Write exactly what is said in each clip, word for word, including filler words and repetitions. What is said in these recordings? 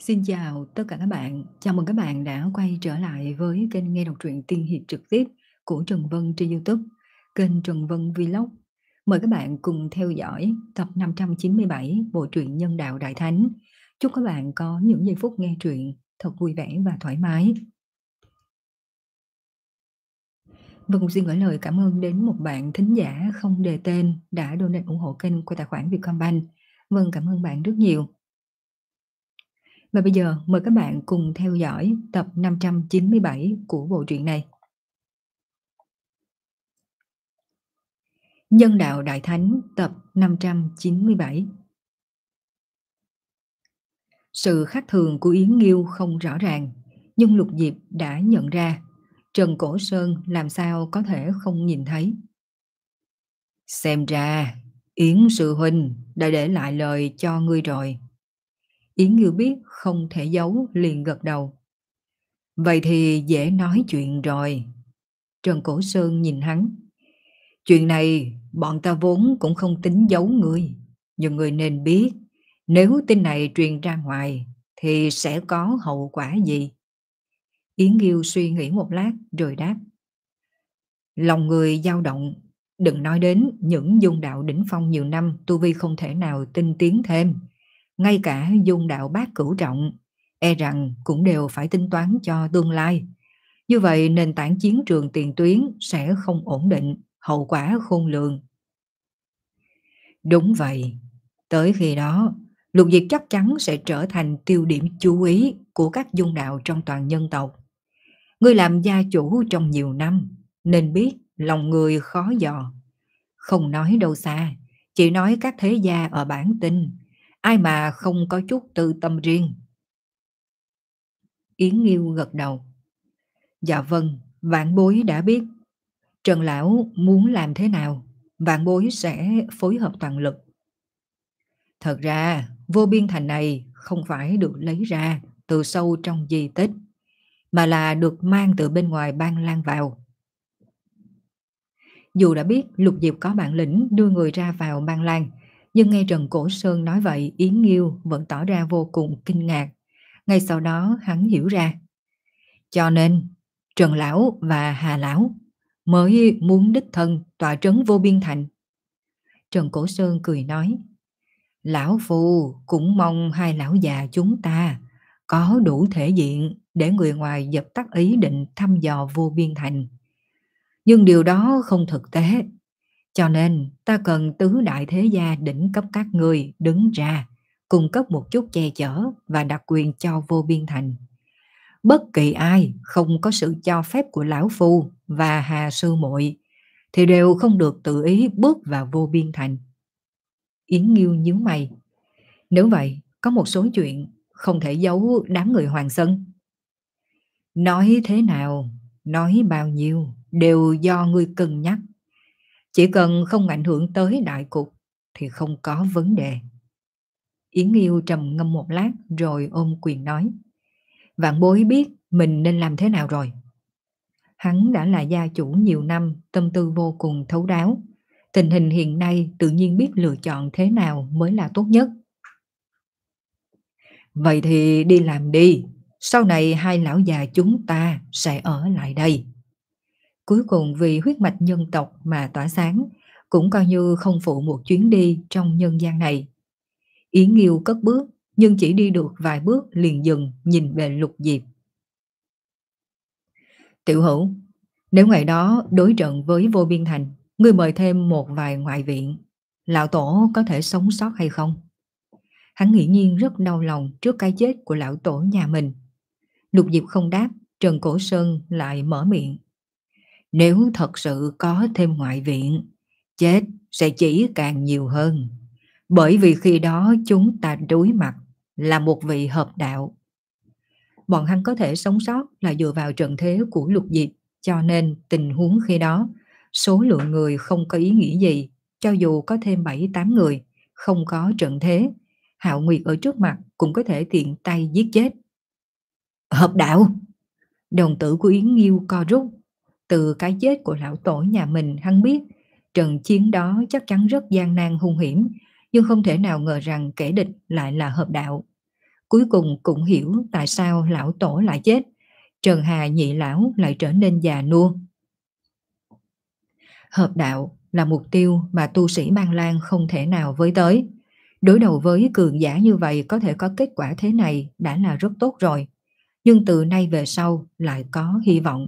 Xin chào tất cả các bạn, chào mừng các bạn đã quay trở lại với kênh nghe đọc truyện tiên hiệp trực tiếp của Trần Vân trên YouTube, kênh Trần Vân Vlog. Mời các bạn cùng theo dõi tập năm trăm chín mươi bảy bộ truyện Nhân Đạo Đại Thánh. Chúc các bạn có những giây phút nghe truyện thật vui vẻ và thoải mái. Vân xin gửi lời cảm ơn đến một bạn thính giả không đề tên đã donate ủng hộ kênh qua tài khoản Vietcombank. Vân cảm ơn bạn rất nhiều. Và bây giờ mời các bạn cùng theo dõi tập năm trăm chín mươi bảy của bộ truyện này. Nhân Đạo Đại Thánh tập năm trăm chín mươi bảy. Sự khác thường của Yến Nghiêu không rõ ràng, nhưng Lục Diệp đã nhận ra. Trần Cổ Sơn làm sao có thể không nhìn thấy. Xem ra Yến sư huynh đã để lại lời cho ngươi rồi. Yến Nghiêu biết không thể giấu, liền gật đầu. Vậy thì dễ nói chuyện rồi. Trần Cổ Sơn nhìn hắn. Chuyện này bọn ta vốn cũng không tính giấu ngươi, nhưng ngươi nên biết, nếu tin này truyền ra ngoài thì sẽ có hậu quả gì? Yến Nghiêu suy nghĩ một lát rồi đáp. Lòng người dao động, đừng nói đến những dung đạo đỉnh phong nhiều năm tu vi không thể nào tinh tiến thêm. Ngay cả dung đạo bát cửu trọng, e rằng cũng đều phải tính toán cho tương lai. Như vậy nền tảng chiến trường tiền tuyến sẽ không ổn định, hậu quả khôn lường. Đúng vậy, tới khi đó, Lục Diệp chắc chắn sẽ trở thành tiêu điểm chú ý của các dung đạo trong toàn nhân tộc. Ngươi làm gia chủ trong nhiều năm, nên biết lòng người khó dò. Không nói đâu xa, chỉ nói các thế gia ở bản tinh, ai mà không có chút tư tâm riêng. Yến Nghiêu gật đầu. Dạ vâng, vạn bối đã biết. Trần lão muốn làm thế nào, vạn bối sẽ phối hợp toàn lực. Thật ra, vô biên thành này không phải được lấy ra từ sâu trong di tích, mà là được mang từ bên ngoài Ban Lan vào. Dù đã biết Lục Diệp có bản lĩnh đưa người ra vào Ban Lan, nhưng nghe Trần Cổ Sơn nói vậy, Yến Nghiêu vẫn tỏ ra vô cùng kinh ngạc. Ngay sau đó hắn hiểu ra. Cho nên, Trần Lão và Hà Lão mới muốn đích thân tọa trấn vô biên thành. Trần Cổ Sơn cười nói. Lão Phu cũng mong hai lão già chúng ta có đủ thể diện để người ngoài dập tắt ý định thăm dò vô biên thành. Nhưng điều đó không thực tế, cho nên ta cần tứ đại thế gia đỉnh cấp các người đứng ra, cung cấp một chút che chở và đặc quyền cho vô biên thành. Bất kỳ ai không có sự cho phép của Lão Phu và Hà Sư Muội thì đều không được tự ý bước vào vô biên thành. Yến Nghiêu nhíu mày. Nếu vậy, có một số chuyện không thể giấu đám người Hoàng Sơn. Nói thế nào, nói bao nhiêu, đều do ngươi cân nhắc. Chỉ cần không ảnh hưởng tới đại cục thì không có vấn đề. Yến Nghiêu trầm ngâm một lát rồi ôm quyền nói. Vạn bối biết mình nên làm thế nào rồi. Hắn đã là gia chủ nhiều năm, tâm tư vô cùng thấu đáo. Tình hình hiện nay tự nhiên biết lựa chọn thế nào mới là tốt nhất. Vậy thì đi làm đi, sau này hai lão già chúng ta sẽ ở lại đây. Cuối cùng vì huyết mạch nhân tộc mà tỏa sáng, cũng coi như không phụ một chuyến đi trong nhân gian này. Yến Nghiêu cất bước, nhưng chỉ đi được vài bước liền dừng nhìn về Lục Diệp. Tiểu Hữu, nếu ngày đó đối trận với vô biên thành, ngươi mời thêm một vài ngoại viện, lão tổ có thể sống sót hay không? Hắn nghĩ nhiên rất đau lòng trước cái chết của lão tổ nhà mình. Lục Diệp không đáp, Trần Cổ Sơn lại mở miệng. Nếu thật sự có thêm ngoại viện, chết sẽ chỉ càng nhiều hơn. Bởi vì khi đó chúng ta đối mặt là một vị hợp đạo. Bọn hắn có thể sống sót là dựa vào trận thế của Lục Diệp, cho nên tình huống khi đó, số lượng người không có ý nghĩa gì, cho dù có thêm bảy tám người, không có trận thế, Hạo Nguyệt ở trước mặt cũng có thể tiện tay giết chết. Hợp đạo! Đồng tử của Yến Nghiêu co rút. Từ cái chết của lão tổ nhà mình hắn biết trận chiến đó chắc chắn rất gian nan hung hiểm, nhưng không thể nào ngờ rằng kẻ địch lại là hợp đạo. cuối cùng cũng hiểu tại sao lão tổ lại chết, Trần Hà nhị lão lại trở nên già nua. Hợp đạo là mục tiêu mà tu sĩ Ban Lan không thể nào với tới. Đối đầu với cường giả như vậy có thể có kết quả thế này đã là rất tốt rồi. Nhưng từ nay về sau lại có hy vọng.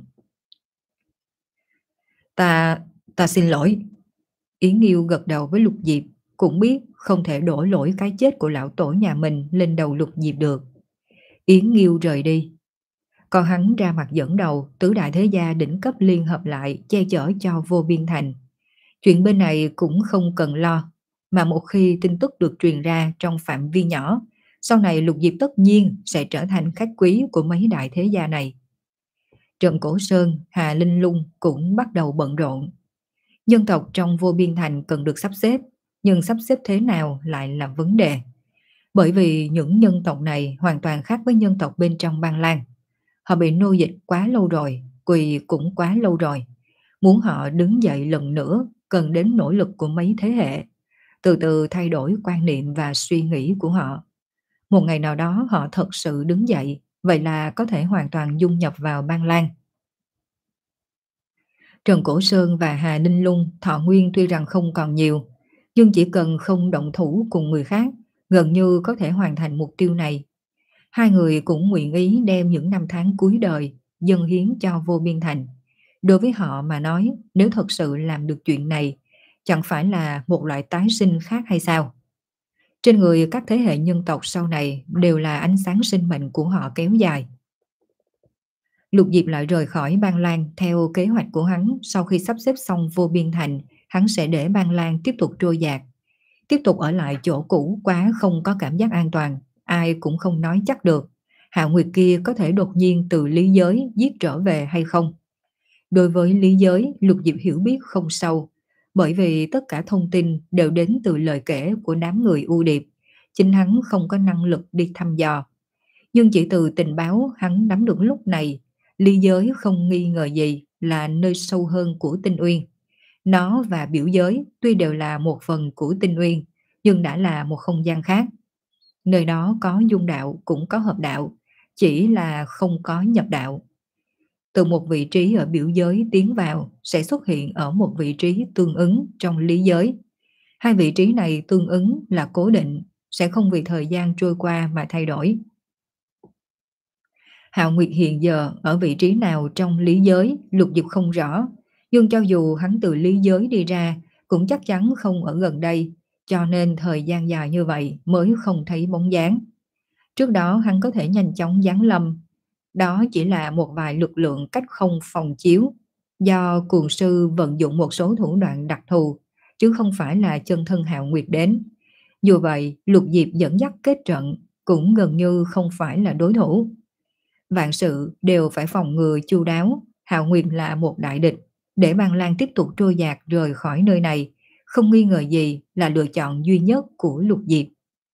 Ta, ta xin lỗi. Yến Nghiêu gật đầu với Lục Diệp, cũng biết không thể đổ lỗi cái chết của lão tổ nhà mình lên đầu Lục Diệp được. Yến Nghiêu rời đi. Còn hắn ra mặt dẫn đầu tứ đại thế gia đỉnh cấp liên hợp lại che chở cho Vô Biên Thành. Chuyện bên này cũng không cần lo, mà một khi tin tức được truyền ra trong phạm vi nhỏ, sau này Lục Diệp tất nhiên sẽ trở thành khách quý của mấy đại thế gia này. Trần Cổ Sơn, Hà Linh Lung cũng bắt đầu bận rộn. Nhân tộc trong Vô Biên Thành cần được sắp xếp, nhưng sắp xếp thế nào lại là vấn đề. Bởi vì những nhân tộc này hoàn toàn khác với nhân tộc bên trong Ban Lan. Họ bị nô dịch quá lâu rồi, quỳ cũng quá lâu rồi. Muốn họ đứng dậy lần nữa cần đến nỗ lực của mấy thế hệ, từ từ thay đổi quan niệm và suy nghĩ của họ. Một ngày nào đó họ thật sự đứng dậy, vậy là có thể hoàn toàn dung nhập vào Ban Lan. Trần Cổ Sơn và Hà Ninh Lung thọ nguyên tuy rằng không còn nhiều, nhưng chỉ cần không động thủ cùng người khác, gần như có thể hoàn thành mục tiêu này. Hai người cũng nguyện ý đem những năm tháng cuối đời dâng hiến cho Vô Biên Thành. Đối với họ mà nói, nếu thật sự làm được chuyện này, chẳng phải là một loại tái sinh khác hay sao? Trên người các thế hệ nhân tộc sau này đều là ánh sáng sinh mệnh của họ kéo dài. Lục Diệp lại rời khỏi Ban Lan theo kế hoạch của hắn. Sau khi sắp xếp xong Vô Biên Thành, hắn sẽ để Ban Lan tiếp tục trôi dạt. Tiếp tục ở lại chỗ cũ quá không có cảm giác an toàn, ai cũng không nói chắc được Hạo Nguyệt kia có thể đột nhiên từ lý giới giết trở về hay không. Đối với lý giới, Lục Diệp hiểu biết không sâu, bởi vì tất cả thông tin đều đến từ lời kể của đám người U Điệp, chính hắn không có năng lực đi thăm dò. Nhưng chỉ từ tình báo hắn nắm được lúc này, lý giới không nghi ngờ gì là nơi sâu hơn của Tinh Uyên. Nó và biểu giới tuy đều là một phần của Tinh Uyên, nhưng đã là một không gian khác. Nơi đó có dung đạo cũng có hợp đạo, chỉ là không có nhập đạo. Từ một vị trí ở biểu giới tiến vào sẽ xuất hiện ở một vị trí tương ứng trong lý giới. Hai vị trí này tương ứng là cố định, sẽ không vì thời gian trôi qua mà thay đổi. Hạo Nguyệt hiện giờ ở vị trí nào trong lý giới, Lục Diệp không rõ, nhưng cho dù hắn từ lý giới đi ra, cũng chắc chắn không ở gần đây, cho nên thời gian dài như vậy mới không thấy bóng dáng. Trước đó hắn có thể nhanh chóng giáng lâm, đó chỉ là một vài lực lượng cách không phòng chiếu, do cuồng sư vận dụng một số thủ đoạn đặc thù, chứ không phải là chân thân Hạo Nguyệt đến. Dù vậy, Lục Diệp dẫn dắt kết trận cũng gần như không phải là đối thủ. Vạn sự đều phải phòng ngừa chu đáo, Hạo Nguyệt là một đại địch, để Ban Lan tiếp tục trôi dạt rời khỏi nơi này, không nghi ngờ gì là lựa chọn duy nhất của Lục Diệp.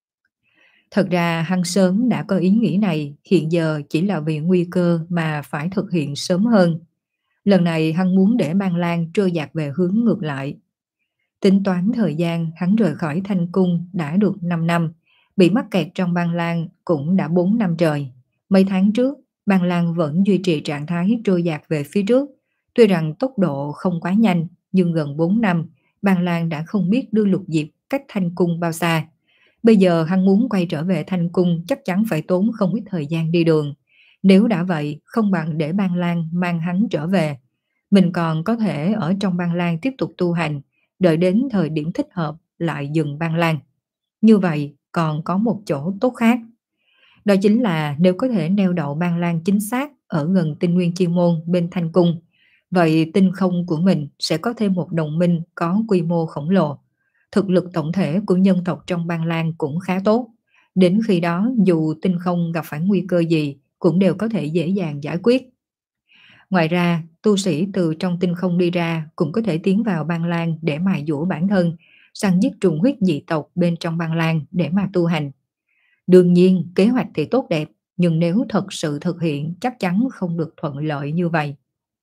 Thật ra hắn sớm đã có ý nghĩ này, hiện giờ chỉ là vì nguy cơ mà phải thực hiện sớm hơn. Lần này hắn muốn để Ban Lan trôi dạt về hướng ngược lại. Tính toán thời gian hắn rời khỏi Thanh Cung đã được năm năm, bị mắc kẹt trong Ban Lan cũng đã bốn năm trời. Mấy tháng trước, Ban Lan vẫn duy trì trạng thái trôi dạt về phía trước. Tuy rằng tốc độ không quá nhanh, nhưng gần bốn năm, Ban Lan đã không biết đưa Lục Diệp cách Thanh Cung bao xa. Bây giờ hắn muốn quay trở về Thanh Cung chắc chắn phải tốn không ít thời gian đi đường. Nếu đã vậy, không bằng để Ban Lan mang hắn trở về. Mình còn có thể ở trong Ban Lan tiếp tục tu hành, đợi đến thời điểm thích hợp lại dừng Ban Lan. Như vậy còn có một chỗ tốt khác. Đó chính là nếu có thể neo đậu Ban Lan chính xác ở gần Tinh Nguyên Chi Môn bên Thanh Cung, vậy tinh không của mình sẽ có thêm một đồng minh có quy mô khổng lồ. Thực lực tổng thể của nhân tộc trong Ban Lan cũng khá tốt. Đến khi đó dù tinh không gặp phải nguy cơ gì cũng đều có thể dễ dàng giải quyết. Ngoài ra, tu sĩ từ trong tinh không đi ra cũng có thể tiến vào Ban Lan để mài dũa bản thân, săn giết trùng huyết dị tộc bên trong Ban Lan để mà tu hành. Đương nhiên, kế hoạch thì tốt đẹp, nhưng nếu thật sự thực hiện chắc chắn không được thuận lợi như vậy.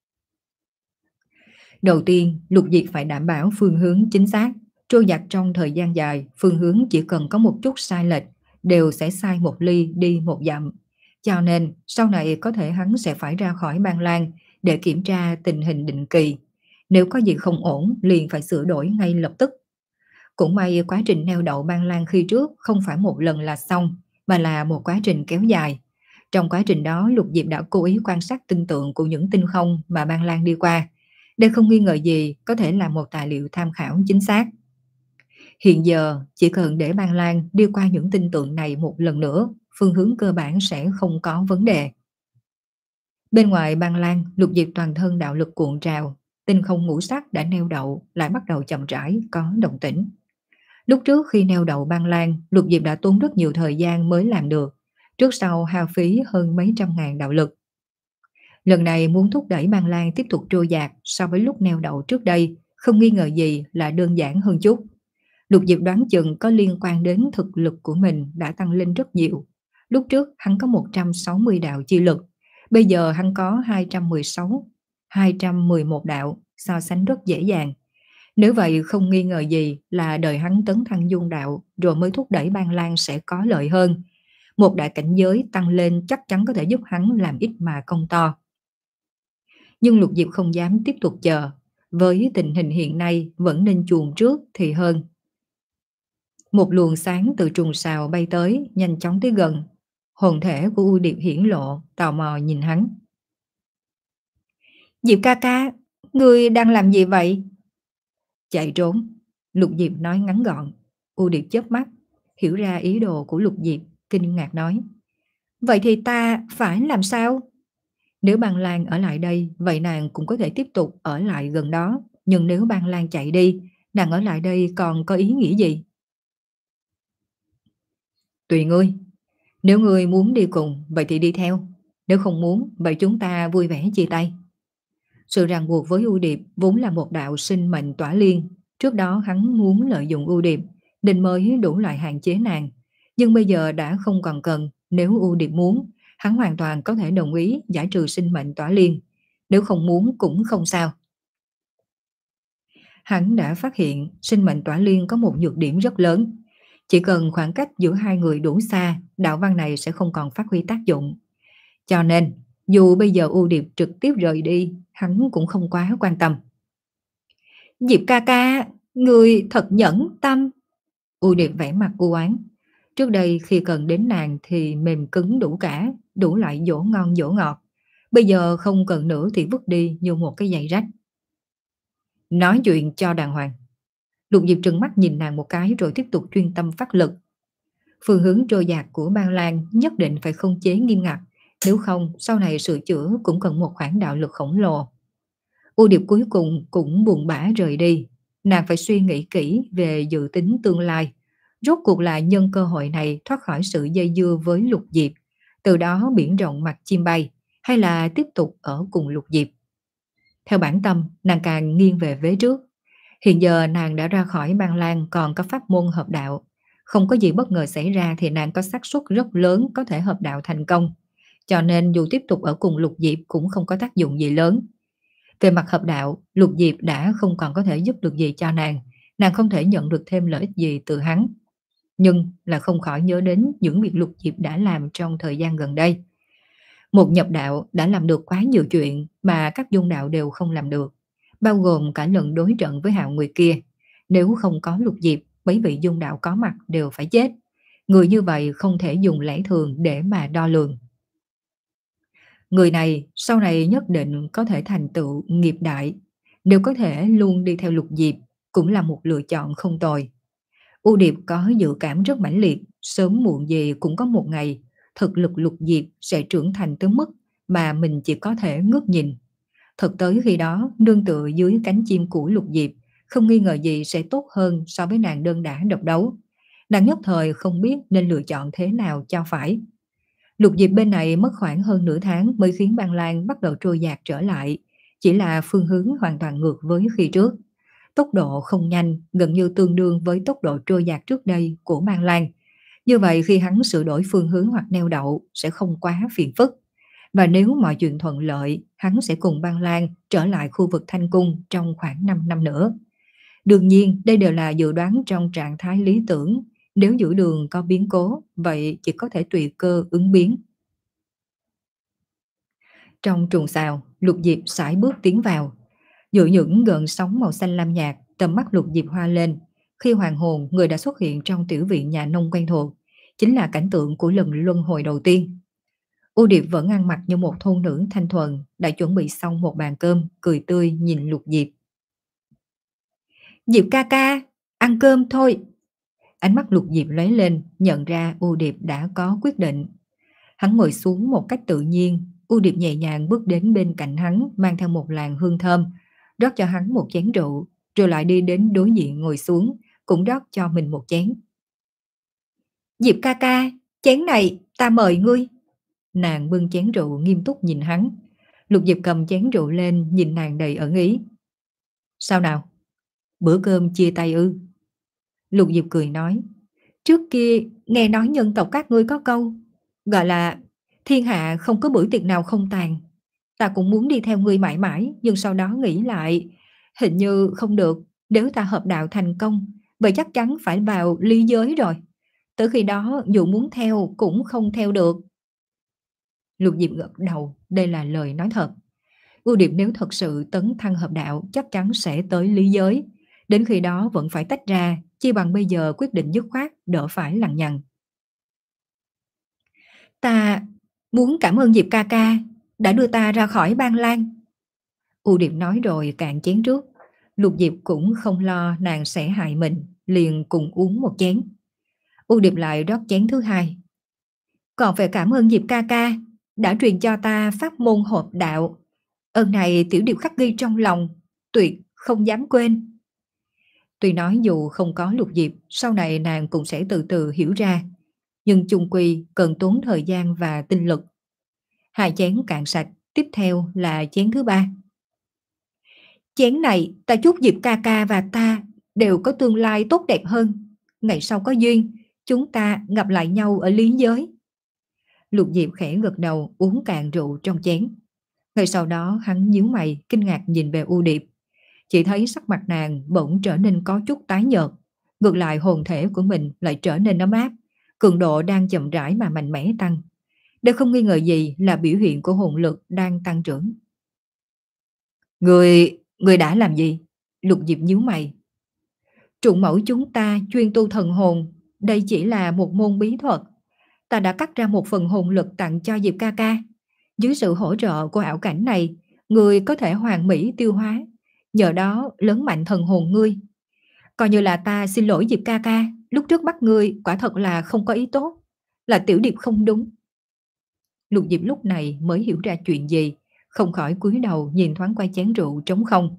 Đầu tiên, Lục Diệp phải đảm bảo phương hướng chính xác. Trôi dạt trong thời gian dài, phương hướng chỉ cần có một chút sai lệch, đều sẽ sai một ly đi một dặm. Cho nên sau này có thể hắn sẽ phải ra khỏi Ban Lan để kiểm tra tình hình định kỳ. Nếu có gì không ổn liền phải sửa đổi ngay lập tức. Cũng may quá trình neo đậu Ban Lan khi trước không phải một lần là xong, mà là một quá trình kéo dài. Trong quá trình đó, Lục Diệp đã cố ý quan sát tinh tượng của những tinh không mà Ban Lan đi qua. Đây không nghi ngờ gì có thể là một tài liệu tham khảo chính xác. Hiện giờ, chỉ cần để Ban Lan đi qua những tinh tượng này một lần nữa, phương hướng cơ bản sẽ không có vấn đề. Bên ngoài Ban Lan, Lục Diệp toàn thân đạo lực cuộn trào, tinh không ngũ sắc đã neo đậu lại bắt đầu chậm rãi có động tĩnh. Lúc trước khi neo đậu Ban Lan, Lục Diệp đã tốn rất nhiều thời gian mới làm được, trước sau hao phí hơn mấy trăm ngàn đạo lực. Lần này muốn thúc đẩy Ban Lan tiếp tục trôi dạt so với lúc neo đậu trước đây, không nghi ngờ gì là đơn giản hơn chút. Lục Diệp đoán chừng có liên quan đến thực lực của mình đã tăng lên rất nhiều. Lúc trước hắn có một trăm sáu mươi đạo chi lực, bây giờ hắn có hai trăm mười sáu, hai trăm mười một đạo, so sánh rất dễ dàng. Nếu vậy không nghi ngờ gì là đời hắn tấn thăng dung đạo rồi mới thúc đẩy Ban Lan sẽ có lợi hơn. Một đại cảnh giới tăng lên chắc chắn có thể giúp hắn làm ít mà công to. Nhưng Lục Diệp không dám tiếp tục chờ, với tình hình hiện nay vẫn nên chuồn trước thì hơn. Một luồng sáng từ trùng sào bay tới, nhanh chóng tới gần. Hồn thể của U Điệp hiển lộ, tò mò nhìn hắn. Diệp ca ca, ngươi đang làm gì vậy? Chạy trốn, Lục Diệp nói ngắn gọn. U Điệp chớp mắt, hiểu ra ý đồ của Lục Diệp, kinh ngạc nói. Vậy thì ta phải làm sao? Nếu Ban Lan ở lại đây, vậy nàng cũng có thể tiếp tục ở lại gần đó. Nhưng nếu Ban Lan chạy đi, nàng ở lại đây còn có ý nghĩa gì? Tùy ngươi. Nếu ngươi muốn đi cùng, vậy thì đi theo. Nếu không muốn, vậy chúng ta vui vẻ chia tay. Sự ràng buộc với U Điệp vốn là một đạo sinh mệnh tỏa liên. Trước đó hắn muốn lợi dụng U Điệp, nên mới đủ loại hạn chế nàng. Nhưng bây giờ đã không còn cần. Nếu U Điệp muốn, hắn hoàn toàn có thể đồng ý giải trừ sinh mệnh tỏa liên. Nếu không muốn cũng không sao. Hắn đã phát hiện sinh mệnh tỏa liên có một nhược điểm rất lớn. Chỉ cần khoảng cách giữa hai người đủ xa, đạo văn này sẽ không còn phát huy tác dụng. Cho nên, dù bây giờ U Điệp trực tiếp rời đi, hắn cũng không quá quan tâm. Diệp ca ca, người thật nhẫn tâm. U Điệp vẻ mặt u oán. Trước đây khi cần đến nàng thì mềm cứng đủ cả, đủ loại dỗ ngon dỗ ngọt. Bây giờ không cần nữa thì vứt đi như một cái giày rách. Nói chuyện cho đàng hoàng. Lục Diệp trừng mắt nhìn nàng một cái rồi tiếp tục chuyên tâm phát lực. Phương hướng trôi dạt của Ban Lan nhất định phải khống chế nghiêm ngặt, nếu không sau này sửa chữa cũng cần một khoản đạo lực khổng lồ. U Điệp cuối cùng cũng buồn bã rời đi. Nàng phải suy nghĩ kỹ về dự tính tương lai. Rốt cuộc là nhân cơ hội này thoát khỏi sự dây dưa với Lục Diệp, từ đó biển rộng mặt chim bay, hay là tiếp tục ở cùng Lục Diệp. Theo bản tâm, nàng càng nghiêng về vế trước. Hiện giờ nàng đã ra khỏi Ban Lan còn có pháp môn hợp đạo. Không có gì bất ngờ xảy ra thì nàng có xác suất rất lớn có thể hợp đạo thành công. Cho nên dù tiếp tục ở cùng Lục Diệp cũng không có tác dụng gì lớn. Về mặt hợp đạo, Lục Diệp đã không còn có thể giúp được gì cho nàng. Nàng không thể nhận được thêm lợi ích gì từ hắn. Nhưng là không khỏi nhớ đến những việc Lục Diệp đã làm trong thời gian gần đây. Một nhập đạo đã làm được quá nhiều chuyện mà các dung đạo đều không làm được, bao gồm cả lần đối trận với Hạo người kia. Nếu không có Lục Diệp, mấy vị dung đạo có mặt đều phải chết. Người như vậy không thể dùng lẽ thường để mà đo lường. Người này sau này nhất định có thể thành tựu nghiệp đại. Nếu có thể luôn đi theo Lục Diệp cũng là một lựa chọn không tồi. U Điệp có dự cảm rất mãnh liệt, sớm muộn gì cũng có một ngày thực lực Lục Diệp sẽ trưởng thành tới mức mà mình chỉ có thể ngước nhìn. Thật tới khi đó, nương tựa dưới cánh chim của Lục Diệp, không nghi ngờ gì sẽ tốt hơn so với nàng đơn đả độc đấu. Nàng nhất thời không biết nên lựa chọn thế nào cho phải. Lục Diệp bên này mất khoảng hơn nửa tháng mới khiến Ban Lan bắt đầu trôi dạt trở lại, chỉ là phương hướng hoàn toàn ngược với khi trước. Tốc độ không nhanh, gần như tương đương với tốc độ trôi dạt trước đây của Ban Lan. Như vậy khi hắn sửa đổi phương hướng hoặc neo đậu sẽ không quá phiền phức. Và nếu mọi chuyện thuận lợi, hắn sẽ cùng Ban Lan trở lại khu vực Thanh Cung trong khoảng năm năm nữa. Đương nhiên, đây đều là dự đoán trong trạng thái lý tưởng. Nếu giữa đường có biến cố, vậy chỉ có thể tùy cơ ứng biến. Trong chuồng sào, Lục Diệp sải bước tiến vào. Giữa những gợn sóng màu xanh lam nhạt, tầm mắt Lục Diệp hoa lên. Khi hoàng hồn, người đã xuất hiện trong tiểu viện nhà nông quen thuộc, chính là cảnh tượng của lần luân hồi đầu tiên. U Điệp vẫn ăn mặc như một thôn nữ thanh thuần, đã chuẩn bị xong một bàn cơm, cười tươi nhìn Lục Diệp. Diệp ca ca, ăn cơm thôi. Ánh mắt Lục Diệp lóe lên, nhận ra U Điệp đã có quyết định. Hắn ngồi xuống một cách tự nhiên, U Điệp nhẹ nhàng bước đến bên cạnh hắn, mang theo một làn hương thơm, rót cho hắn một chén rượu, rồi lại đi đến đối diện ngồi xuống, cũng rót cho mình một chén. Diệp ca ca, chén này ta mời ngươi. Nàng bưng chén rượu nghiêm túc nhìn hắn. Lục Diệp cầm chén rượu lên, nhìn nàng đầy ẩn ý. Sao nào? Bữa cơm chia tay ư? Lục Diệp cười nói. Trước kia nghe nói nhân tộc các ngươi có câu gọi là thiên hạ không có bữa tiệc nào không tàn. Ta cũng muốn đi theo ngươi mãi mãi, nhưng sau đó nghĩ lại, hình như không được. Nếu ta hợp đạo thành công, vậy chắc chắn phải vào ly giới rồi. Tới khi đó dù muốn theo cũng không theo được. Lục Diệp gật đầu, đây là lời nói thật. Ưu điểm nếu thật sự tấn thăng hợp đạo chắc chắn sẽ tới lý giới. Đến khi đó vẫn phải tách ra, chi bằng bây giờ quyết định dứt khoát, đỡ phải lằng nhằng. Ta muốn cảm ơn Diệp ca ca đã đưa ta ra khỏi Ban Lan. U Điệp nói rồi cạn chén trước. Lục Diệp cũng không lo nàng sẽ hại mình, liền cùng uống một chén. U Điệp lại rót chén thứ hai. Còn phải cảm ơn Diệp ca ca đã truyền cho ta pháp môn hợp đạo. Ơn này tiểu điệp khắc ghi trong lòng, tuyệt không dám quên. Tuy nói dù không có Lục Diệp, sau này nàng cũng sẽ từ từ hiểu ra, nhưng chung quy cần tốn thời gian và tinh lực. Hai chén cạn sạch, tiếp theo là chén thứ ba. Chén này ta chúc Diệp ca ca và ta đều có tương lai tốt đẹp hơn. Ngày sau có duyên, chúng ta gặp lại nhau ở lý giới. Lục Diệp khẽ gật đầu uống cạn rượu trong chén. Ngay sau đó hắn nhíu mày kinh ngạc nhìn về U Điệp. Chỉ thấy sắc mặt nàng bỗng trở nên có chút tái nhợt. Ngược lại hồn thể của mình lại trở nên ấm áp. Cường độ đang chậm rãi mà mạnh mẽ tăng. Đây không nghi ngờ gì là biểu hiện của hồn lực đang tăng trưởng. Người, người đã làm gì? Lục Diệp nhíu mày. Trụng mẫu chúng ta chuyên tu thần hồn. Đây chỉ là một môn bí thuật. Ta đã cắt ra một phần hồn lực tặng cho Diệp ca ca. Dưới sự hỗ trợ của ảo cảnh này, người có thể hoàn mỹ tiêu hóa. Nhờ đó lớn mạnh thần hồn ngươi. Coi như là ta xin lỗi Diệp ca ca. Lúc trước bắt ngươi quả thật là không có ý tốt. Là tiểu điệp không đúng. Lục Diệp lúc này mới hiểu ra chuyện gì. Không khỏi cúi đầu nhìn thoáng qua chén rượu trống không.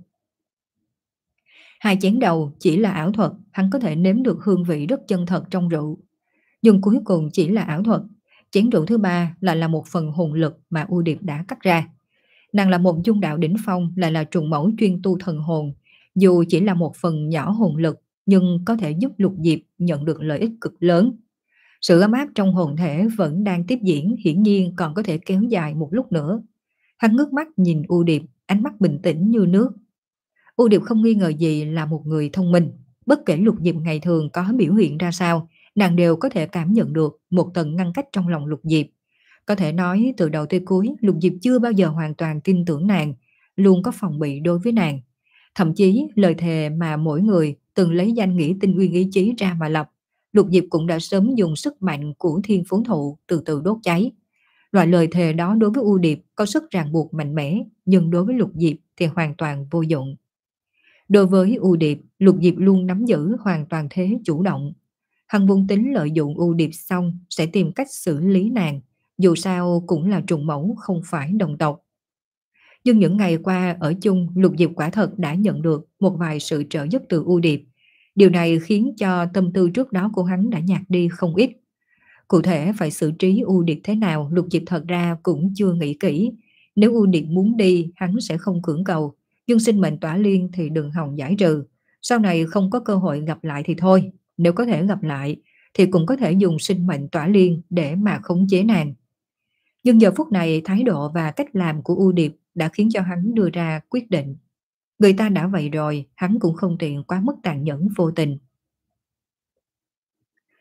Hai chén đầu chỉ là ảo thuật. Hắn có thể nếm được hương vị rất chân thật trong rượu. Nhưng cuối cùng chỉ là ảo thuật. Chén rượu thứ ba lại là một phần hồn lực mà U Điệp đã cắt ra. Nàng là một dung đạo đỉnh phong, lại là trùng mẫu chuyên tu thần hồn. Dù chỉ là một phần nhỏ hồn lực, nhưng có thể giúp Lục Diệp nhận được lợi ích cực lớn. Sự ấm áp trong hồn thể vẫn đang tiếp diễn, hiển nhiên còn có thể kéo dài một lúc nữa. Hắn ngước mắt nhìn U Điệp, ánh mắt bình tĩnh như nước. U Điệp không nghi ngờ gì là một người thông minh. Bất kể Lục Diệp ngày thường có biểu hiện ra sao, nàng đều có thể cảm nhận được một tầng ngăn cách trong lòng Lục Diệp. Có thể nói từ đầu tới cuối, Lục Diệp chưa bao giờ hoàn toàn tin tưởng nàng, luôn có phòng bị đối với nàng. Thậm chí lời thề mà mỗi người từng lấy danh nghĩa tinh nguyên ý chí ra mà lập, Lục Diệp cũng đã sớm dùng sức mạnh của thiên phú thụ từ từ đốt cháy. Loại lời thề đó đối với U Điệp có sức ràng buộc mạnh mẽ, nhưng đối với Lục Diệp thì hoàn toàn vô dụng. Đối với U Điệp, Lục Diệp luôn nắm giữ hoàn toàn thế chủ động. Hắn vốn tính lợi dụng U Điệp xong sẽ tìm cách xử lý nàng, dù sao cũng là trùng mẫu không phải đồng tộc. Nhưng những ngày qua ở chung, Lục Diệp quả thật đã nhận được một vài sự trợ giúp từ U Điệp. Điều này khiến cho tâm tư trước đó của hắn đã nhạt đi không ít. Cụ thể phải xử trí U Điệp thế nào, Lục Diệp thật ra cũng chưa nghĩ kỹ. Nếu U Điệp muốn đi, hắn sẽ không cưỡng cầu, nhưng sinh mệnh tỏa liên thì đừng hòng giải trừ. Sau này không có cơ hội gặp lại thì thôi, nếu có thể gặp lại thì cũng có thể dùng sinh mệnh tỏa liên để mà khống chế nàng. Nhưng giờ phút này thái độ và cách làm của U Điệp đã khiến cho hắn đưa ra quyết định. Người ta đã vậy rồi, hắn cũng không tiện quá mức tàn nhẫn vô tình.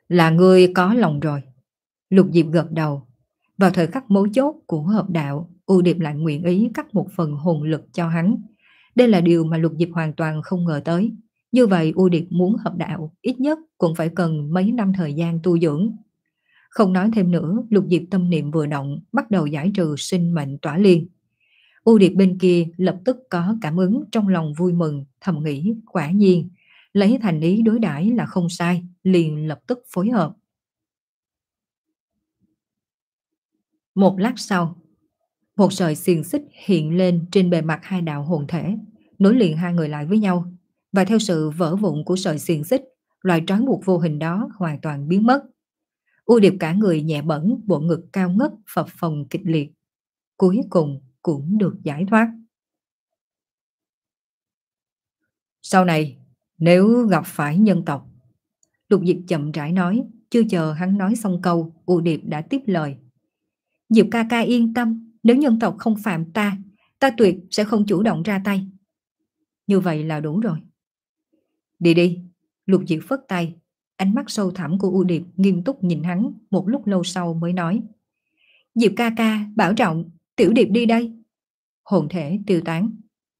Là ngươi có lòng rồi. Lục Diệp gật đầu. Vào thời khắc mấu chốt của hợp đạo, U Điệp lại nguyện ý cắt một phần hồn lực cho hắn. Đây là điều mà Lục Diệp hoàn toàn không ngờ tới. Như vậy U Điệp muốn hợp đạo ít nhất cũng phải cần mấy năm thời gian tu dưỡng. Không nói thêm nữa, Lục Diệp tâm niệm vừa động, bắt đầu giải trừ sinh mệnh tỏa liên. U Điệp bên kia lập tức có cảm ứng, trong lòng vui mừng, thầm nghĩ quả nhiên, lấy thành ý đối đãi là không sai, liền lập tức phối hợp. Một lát sau, một sợi xiềng xích hiện lên trên bề mặt hai đạo hồn thể, nối liền hai người lại với nhau, và theo sự vỡ vụn của sợi xiềng xích, loại trói buộc vô hình đó hoàn toàn biến mất. U Điệp cả người nhẹ bẫng, bộ ngực cao ngất phập phồng kịch liệt, cuối cùng cũng được giải thoát. Sau này, nếu gặp phải nhân tộc, Lục Diệp chậm rãi nói, chưa chờ hắn nói xong câu, U Điệp đã tiếp lời. Diệp ca ca yên tâm, nếu nhân tộc không phạm ta, ta tuyệt sẽ không chủ động ra tay. Như vậy là đủ rồi. Đi đi, Lục Diệp phất tay, ánh mắt sâu thẳm của U Điệp nghiêm túc nhìn hắn, một lúc lâu sau mới nói. Diệp ca ca, bảo trọng, tiểu Điệp đi đây. Hồn thể tiêu tán.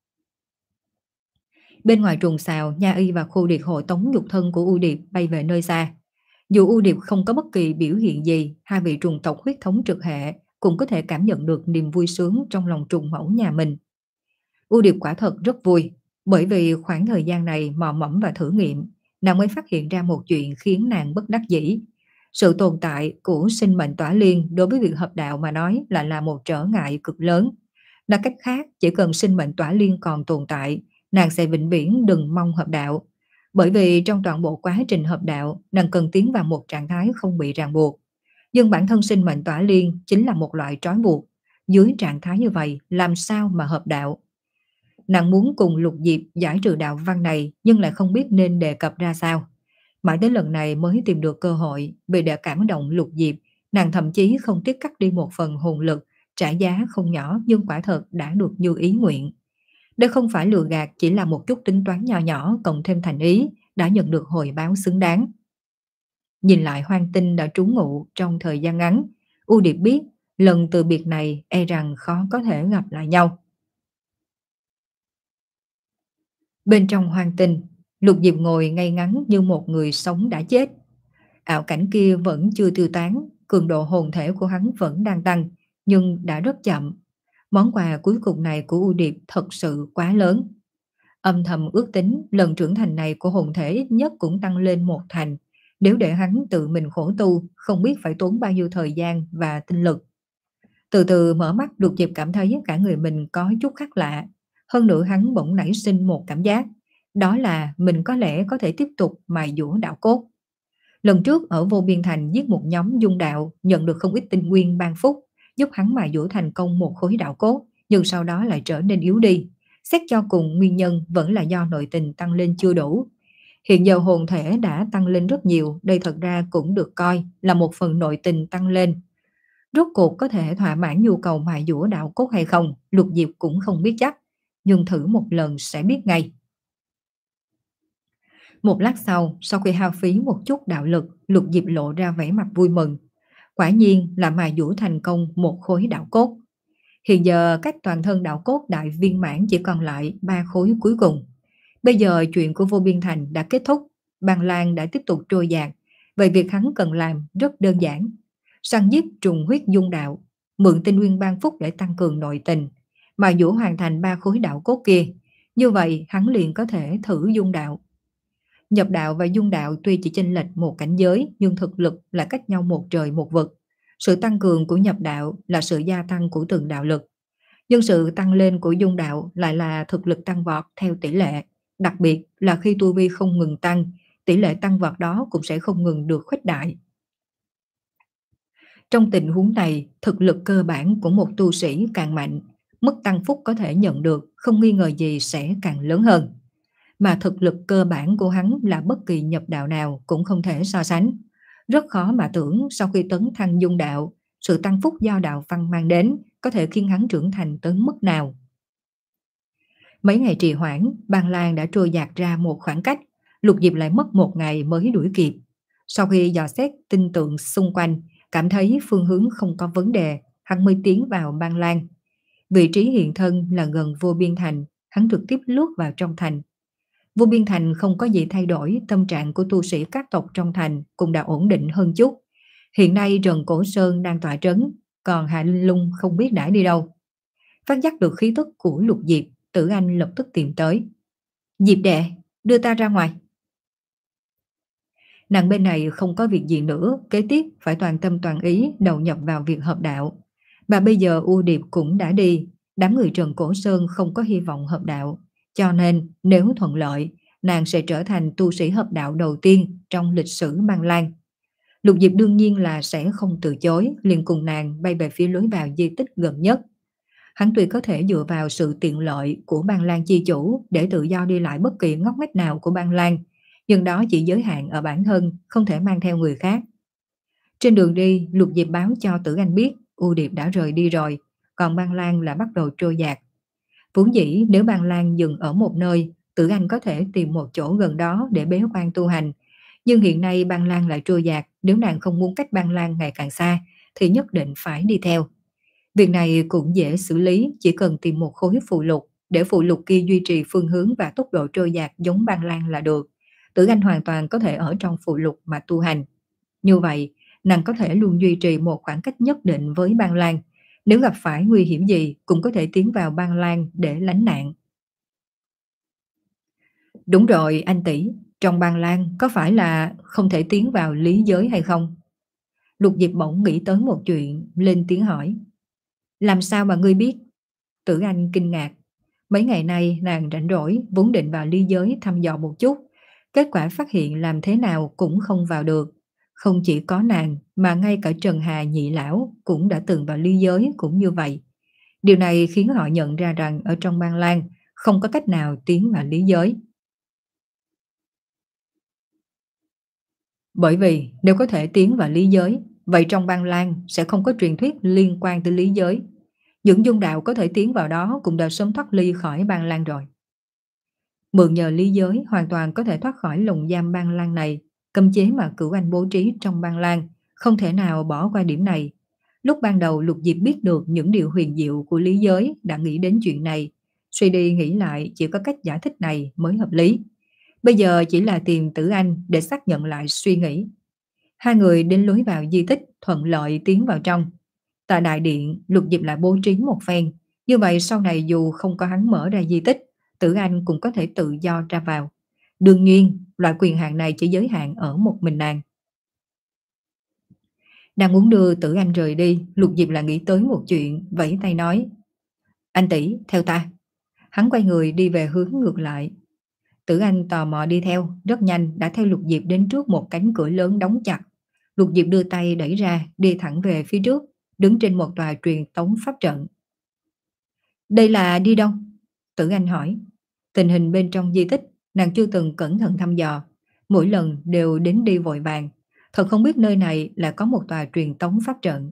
Bên ngoài trùng xào, Nha Y và Khu Điệp hộ tống nhục thân của U Điệp bay về nơi xa. Dù U Điệp không có bất kỳ biểu hiện gì, hai vị trùng tộc huyết thống trực hệ cũng có thể cảm nhận được niềm vui sướng trong lòng trùng mẫu nhà mình. U Điệp quả thật rất vui, bởi vì khoảng thời gian này mò mẫm và thử nghiệm, nàng mới phát hiện ra một chuyện khiến nàng bất đắc dĩ. Sự tồn tại của sinh mệnh tỏa liên đối với việc hợp đạo mà nói lại là một trở ngại cực lớn. Nói cách khác, chỉ cần sinh mệnh tỏa liên còn tồn tại, nàng sẽ vĩnh viễn đừng mong hợp đạo. Bởi vì trong toàn bộ quá trình hợp đạo, nàng cần tiến vào một trạng thái không bị ràng buộc. Nhưng bản thân sinh mệnh tỏa liên chính là một loại trói buộc. Dưới trạng thái như vậy, làm sao mà hợp đạo? Nàng muốn cùng Lục Diệp giải trừ đạo văn này, nhưng lại không biết nên đề cập ra sao. Mãi đến lần này mới tìm được cơ hội, vì để cảm động Lục Diệp, nàng thậm chí không tiếc cắt đi một phần hồn lực, trả giá không nhỏ nhưng quả thật đã được như ý nguyện. Đây không phải lừa gạt, chỉ là một chút tính toán nhỏ nhỏ cộng thêm thành ý, đã nhận được hồi báo xứng đáng. Nhìn lại Hoang Tinh đã trú ngụ trong thời gian ngắn, U Điệp biết lần từ biệt này e rằng khó có thể gặp lại nhau. Bên trong Hoang Tinh, Lục Diệp ngồi ngay ngắn như một người sống đã chết. Ảo cảnh kia vẫn chưa tiêu tán, cường độ hồn thể của hắn vẫn đang tăng, nhưng đã rất chậm. Món quà cuối cùng này của U Điệp thật sự quá lớn. Âm thầm ước tính lần trưởng thành này của hồn thể ít nhất cũng tăng lên một thành. Nếu để hắn tự mình khổ tu, không biết phải tốn bao nhiêu thời gian và tinh lực. Từ từ mở mắt, Lục Diệp cảm thấy cả người mình có chút khác lạ. Hơn nữa hắn bỗng nảy sinh một cảm giác, đó là mình có lẽ có thể tiếp tục mài dũa đạo cốt. Lần trước ở Vô Biên Thành giết một nhóm dung đạo, nhận được không ít tinh nguyên ban phúc, giúp hắn mài dũa thành công một khối đạo cốt, nhưng sau đó lại trở nên yếu đi. Xét cho cùng nguyên nhân vẫn là do nội tình tăng lên chưa đủ. Hiện giờ hồn thể đã tăng lên rất nhiều, đây thật ra cũng được coi là một phần nội tình tăng lên. Rốt cuộc có thể thỏa mãn nhu cầu mài dũa đạo cốt hay không, Lục Diệp cũng không biết chắc, nhưng thử một lần sẽ biết ngay. Một lát sau, sau khi hao phí một chút đạo lực, Lục Diệp lộ ra vẻ mặt vui mừng. Quả nhiên là mài dũa thành công một khối đạo cốt. Hiện giờ cách toàn thân đạo cốt đại viên mãn chỉ còn lại ba khối cuối cùng. Bây giờ chuyện của Vô Biên Thành đã kết thúc, Bàn Lan đã tiếp tục trôi dạt. Vậy việc hắn cần làm rất đơn giản. Săn giết trùng huyết dung đạo, mượn tinh nguyên ban phúc để tăng cường nội tình, mài dũa hoàn thành ba khối đạo cốt kia. Như vậy hắn liền có thể thử dung đạo. Nhập đạo và dung đạo tuy chỉ chênh lệch một cảnh giới, nhưng thực lực là cách nhau một trời một vực. Sự tăng cường của nhập đạo là sự gia tăng của từng đạo lực, nhưng sự tăng lên của dung đạo lại là thực lực tăng vọt theo tỷ lệ. Đặc biệt là khi tu vi không ngừng tăng, tỷ lệ tăng vọt đó cũng sẽ không ngừng được khuếch đại. Trong tình huống này, thực lực cơ bản của một tu sĩ càng mạnh, mức tăng phúc có thể nhận được không nghi ngờ gì sẽ càng lớn hơn. Mà thực lực cơ bản của hắn là bất kỳ nhập đạo nào cũng không thể so sánh. Rất khó mà tưởng sau khi tấn thăng dung đạo, sự tăng phúc do đạo văn mang đến có thể khiến hắn trưởng thành tới mức nào. Mấy ngày trì hoãn, Bàn Lan đã trôi dạt ra một khoảng cách, Lục Diệp lại mất một ngày mới đuổi kịp. Sau khi dò xét tinh tượng xung quanh, cảm thấy phương hướng không có vấn đề, hắn mới tiến vào Ban Lang. Vị trí hiện thân là gần Vô Biên Thành, hắn trực tiếp lướt vào trong thành. Vô Biên Thành không có gì thay đổi, tâm trạng của tu sĩ các tộc trong thành cũng đã ổn định hơn chút. Hiện nay Trần Cổ Sơn đang tọa trấn, còn Hạ Linh Lung không biết đã đi đâu. Phát giác được khí tức của Lục Diệp, Tử Anh lập tức tìm tới. Diệp đệ, đưa ta ra ngoài. Nàng bên này không có việc gì nữa, kế tiếp phải toàn tâm toàn ý đầu nhập vào việc hợp đạo. Và bây giờ U Điệp cũng đã đi, đám người Trần Cổ Sơn không có hy vọng hợp đạo. Cho nên nếu thuận lợi, nàng sẽ trở thành tu sĩ hợp đạo đầu tiên trong lịch sử Ban Lang. Lục Diệp đương nhiên là sẽ không từ chối, liền cùng nàng bay về phía lối vào di tích gần nhất. Hắn tuy có thể dựa vào sự tiện lợi của Ban Lang chi chủ để tự do đi lại bất kỳ ngóc ngách nào của Ban Lang, nhưng đó chỉ giới hạn ở bản thân, không thể mang theo người khác. Trên đường đi, Lục Diệp báo cho Tử Anh biết U Điệp đã rời đi rồi, còn Ban Lang là bắt đầu trôi dạt. Vốn dĩ nếu Ban Lang dừng ở một nơi, Tử Anh có thể tìm một chỗ gần đó để bế quan tu hành. Nhưng hiện nay Ban Lang lại trôi dạt, nếu nàng không muốn cách Ban Lang ngày càng xa, thì nhất định phải đi theo. Việc này cũng dễ xử lý, chỉ cần tìm một khối phù lục, để phù lục kia duy trì phương hướng và tốc độ trôi dạt giống Ban Lang là được. Tử Anh hoàn toàn có thể ở trong phù lục mà tu hành. Như vậy, nàng có thể luôn duy trì một khoảng cách nhất định với Ban Lang. Nếu gặp phải nguy hiểm gì, cũng có thể tiến vào Ban Lang để lánh nạn. Đúng rồi, anh tỷ, trong Ban Lang có phải là không thể tiến vào lý giới hay không? Lục Diệp bỗng nghĩ tới một chuyện, lên tiếng hỏi. Làm sao mà ngươi biết? Tử Anh kinh ngạc. Mấy ngày nay nàng rảnh rỗi, vốn định vào lý giới thăm dò một chút. Kết quả phát hiện làm thế nào cũng không vào được. Không chỉ có nàng, mà ngay cả Trần Hà nhị lão cũng đã từng vào lý giới cũng như vậy. Điều này khiến họ nhận ra rằng ở trong Ban Lang không có cách nào tiến vào lý giới. Bởi vì nếu có thể tiến vào lý giới, vậy trong Ban Lang sẽ không có truyền thuyết liên quan tới lý giới. Những dung đạo có thể tiến vào đó cũng đã sớm thoát ly khỏi Ban Lang rồi. Mượn nhờ lý giới hoàn toàn có thể thoát khỏi lồng giam Ban Lang này, cấm chế mà Cửu Anh bố trí trong Ban Lang, không thể nào bỏ qua điểm này. Lúc ban đầu Lục Diệp biết được những điều huyền diệu của lý giới đã nghĩ đến chuyện này, suy đi nghĩ lại chỉ có cách giải thích này mới hợp lý. Bây giờ chỉ là tìm Tử Anh để xác nhận lại suy nghĩ. Hai người đến lối vào di tích thuận lợi tiến vào trong. Tại đại điện, Lục Diệp lại bố trí một phen, như vậy sau này dù không có hắn mở ra di tích, Tử Anh cũng có thể tự do ra vào. Đương nhiên, loại quyền hạn này chỉ giới hạn ở một mình nàng. Đang muốn đưa Tử Anh rời đi, Lục Diệp lại nghĩ tới một chuyện, vẫy tay nói. Anh tỷ, theo ta. Hắn quay người đi về hướng ngược lại. Tử Anh tò mò đi theo, rất nhanh đã theo Lục Diệp đến trước một cánh cửa lớn đóng chặt. Lục Diệp đưa tay đẩy ra, đi thẳng về phía trước, đứng trên một tòa truyền tống pháp trận. Đây là đi đâu? Tử Anh hỏi. Tình hình bên trong di tích, nàng chưa từng cẩn thận thăm dò. Mỗi lần đều đến đi vội vàng. Thật không biết nơi này là có một tòa truyền tống pháp trận.